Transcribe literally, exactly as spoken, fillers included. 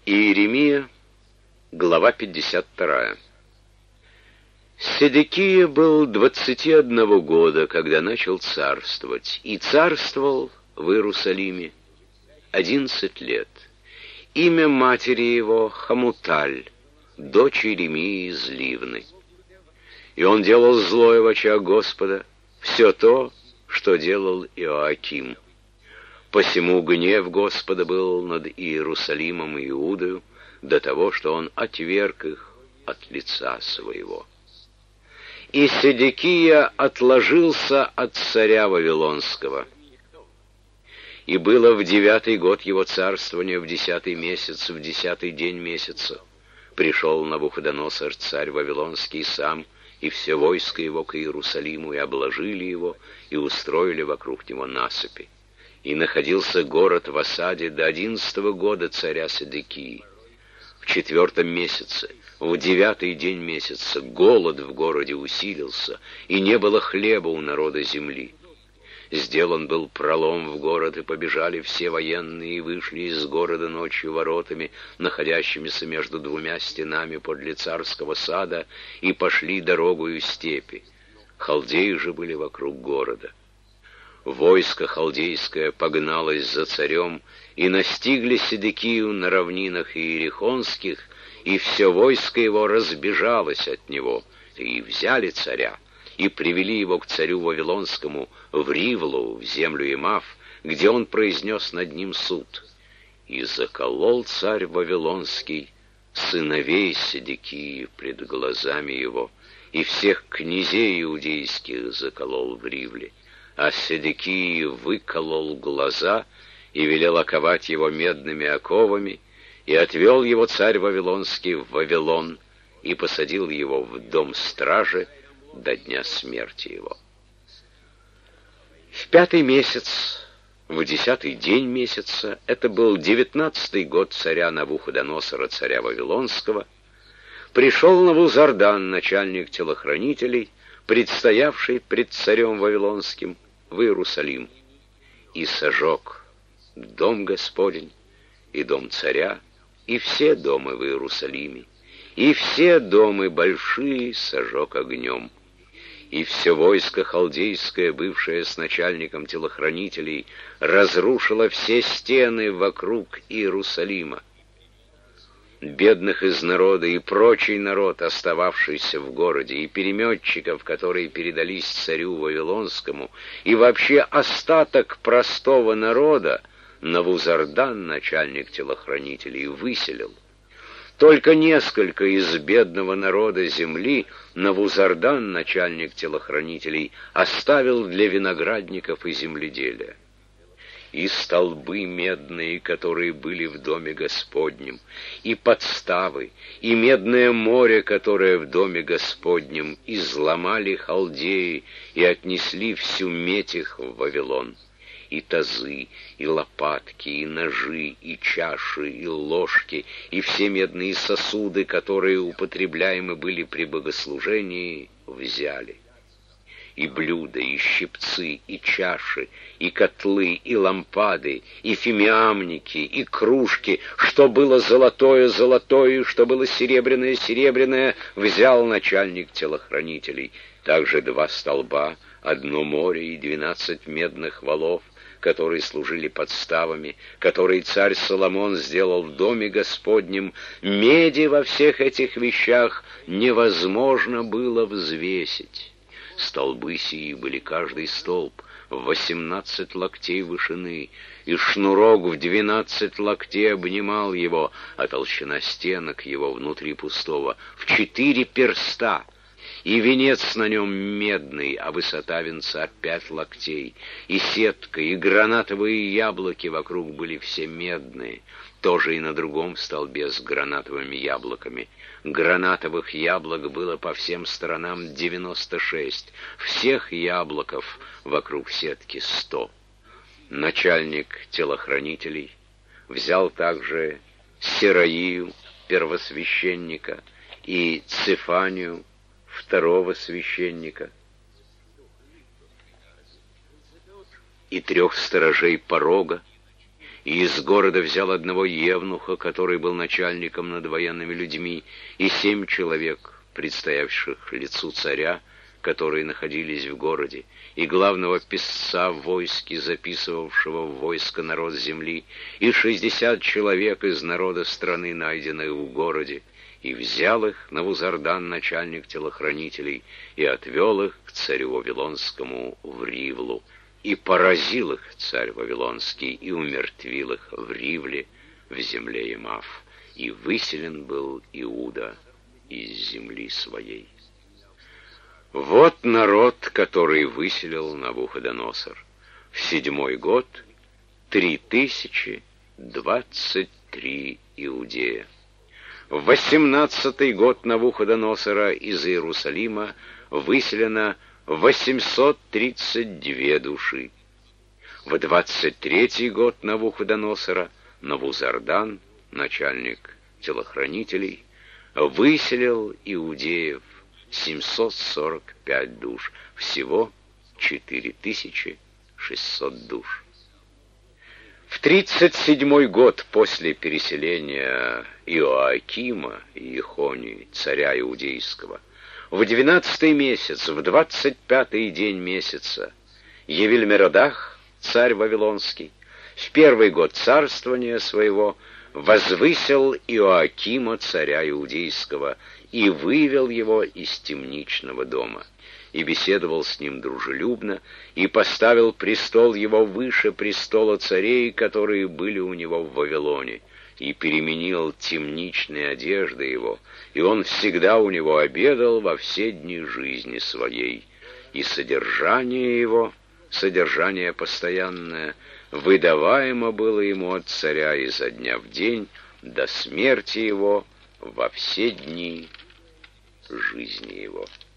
Иеремия, глава пятьдесят вторая. Седекия был двадцати одного года, когда начал царствовать, и царствовал в Иерусалиме одиннадцать лет. Имя матери его Хамуталь, дочь Иеремии из Ливны. И он делал злое в очах Господа, все то, что делал Иоаким. Посему гнев Господа был над Иерусалимом и Иудою до того, что он отверг их от лица своего. И Седекия отложился от царя Вавилонского. И было в девятый год его царствования, в десятый месяц, в десятый день месяца, пришел Навуходоносор, царь Вавилонский, сам, и все войско его к Иерусалиму, и обложили его, и устроили вокруг него насыпи. И находился город в осаде до одиннадцатого года царя Седекии. В четвертом месяце, в девятый день месяца, голод в городе усилился, и не было хлеба у народа земли. Сделан был пролом в город, и побежали все военные, и вышли из города ночью воротами, находящимися между двумя стенами подле царского сада, и пошли дорогою степи. Халдеи же были вокруг города. Войско халдейское погналось за царем, и настигли Седекию на равнинах иерихонских, и все войско его разбежалось от него, и взяли царя, и привели его к царю Вавилонскому в Ривлу, в землю Имав, где он произнес над ним суд. И заколол царь Вавилонский сыновей Седекии пред глазами его, и всех князей иудейских заколол в Ривле. А Седекии выколол глаза и велел оковать его медными оковами, и отвел его царь Вавилонский в Вавилон, и посадил его в дом стражи до дня смерти его. В пятый месяц, в десятый день месяца, это был девятнадцатый год царя Навуходоносора, царя Вавилонского, пришел Навузардан, начальник телохранителей, предстоявший пред царем Вавилонским, в Иерусалим, и сожег дом Господень, и дом царя, и все дома в Иерусалиме, и все дома большие сожег огнем. И все войско халдейское, бывшее с начальником телохранителей, разрушило все стены вокруг Иерусалима. Бедных из народа и прочий народ, остававшийся в городе, и переметчиков, которые передались царю Вавилонскому, и вообще остаток простого народа, Навузардан, начальник телохранителей, выселил. Только несколько из бедного народа земли Навузардан, начальник телохранителей, оставил для виноградников и земледелия. И столбы медные, которые были в доме Господнем, и подставы, и медное море, которое в доме Господнем, изломали халдеи и отнесли всю медь их в Вавилон. И тазы, и лопатки, и ножи, и чаши, и ложки, и все медные сосуды, которые употребляемы были при богослужении, взяли. И блюда, и щипцы, и чаши, и котлы, и лампады, и фимиамники, и кружки, что было золотое — золотое, что было серебряное — серебряное, взял начальник телохранителей. Также два столба, одно море и двенадцать медных валов, которые служили подставами, которые царь Соломон сделал в доме Господнем. Меди во всех этих вещах невозможно было взвесить. Столбы сии были каждый столб в восемнадцать локтей вышины, и шнурок в двенадцать локтей обнимал его, а толщина стенок его внутри пустого в четыре перста. И венец на нем медный, а высота венца пять локтей, и сетка, и гранатовые яблоки вокруг были все медные, тоже и на другом столбе с гранатовыми яблоками. Гранатовых яблок было по всем сторонам девяносто шесть, всех яблоков вокруг сетки сто. Начальник телохранителей взял также Сераию, первосвященника, и Цефанию, второго священника, и трех сторожей порога, и из города взял одного евнуха, который был начальником над военными людьми, и семь человек, предстоявших лицу царя, которые находились в городе, и главного писца в войске, записывавшего в войско народ земли, и шестьдесят человек из народа страны, найденных в городе, и взял их Навузардан, начальник телохранителей, и отвел их к царю Вавилонскому в Ривлу, и поразил их царь Вавилонский, и умертвил их в Ривле, в земле Емав, и выселен был Иуда из земли своей. Вот народ, который выселил Навуходоносор. В седьмой год три тысячи двадцать три иудея. В восемнадцатый год Навуходоносора из Иерусалима выселено восемьсот тридцать две души. В двадцать третий год Навуходоносора Навузардан, начальник телохранителей, выселил иудеев семьсот сорок пять душ, всего четыре тысячи шестьсот душ. В тридцать седьмой год после переселения Иоакима и Ехонии, царя иудейского, в двенадцатый месяц, в двадцать пятый день месяца, Евель-Меродах, царь Вавилонский, в первый год царствования своего возвысил Иоакима, царя иудейского, и вывел его из темничного дома, и беседовал с ним дружелюбно, и поставил престол его выше престола царей, которые были у него в Вавилоне, и переменил темничные одежды его, и он всегда у него обедал во все дни жизни своей, и содержание его, содержание постоянное, выдаваемо было ему от царя изо дня в день до смерти его во все дни жизни его.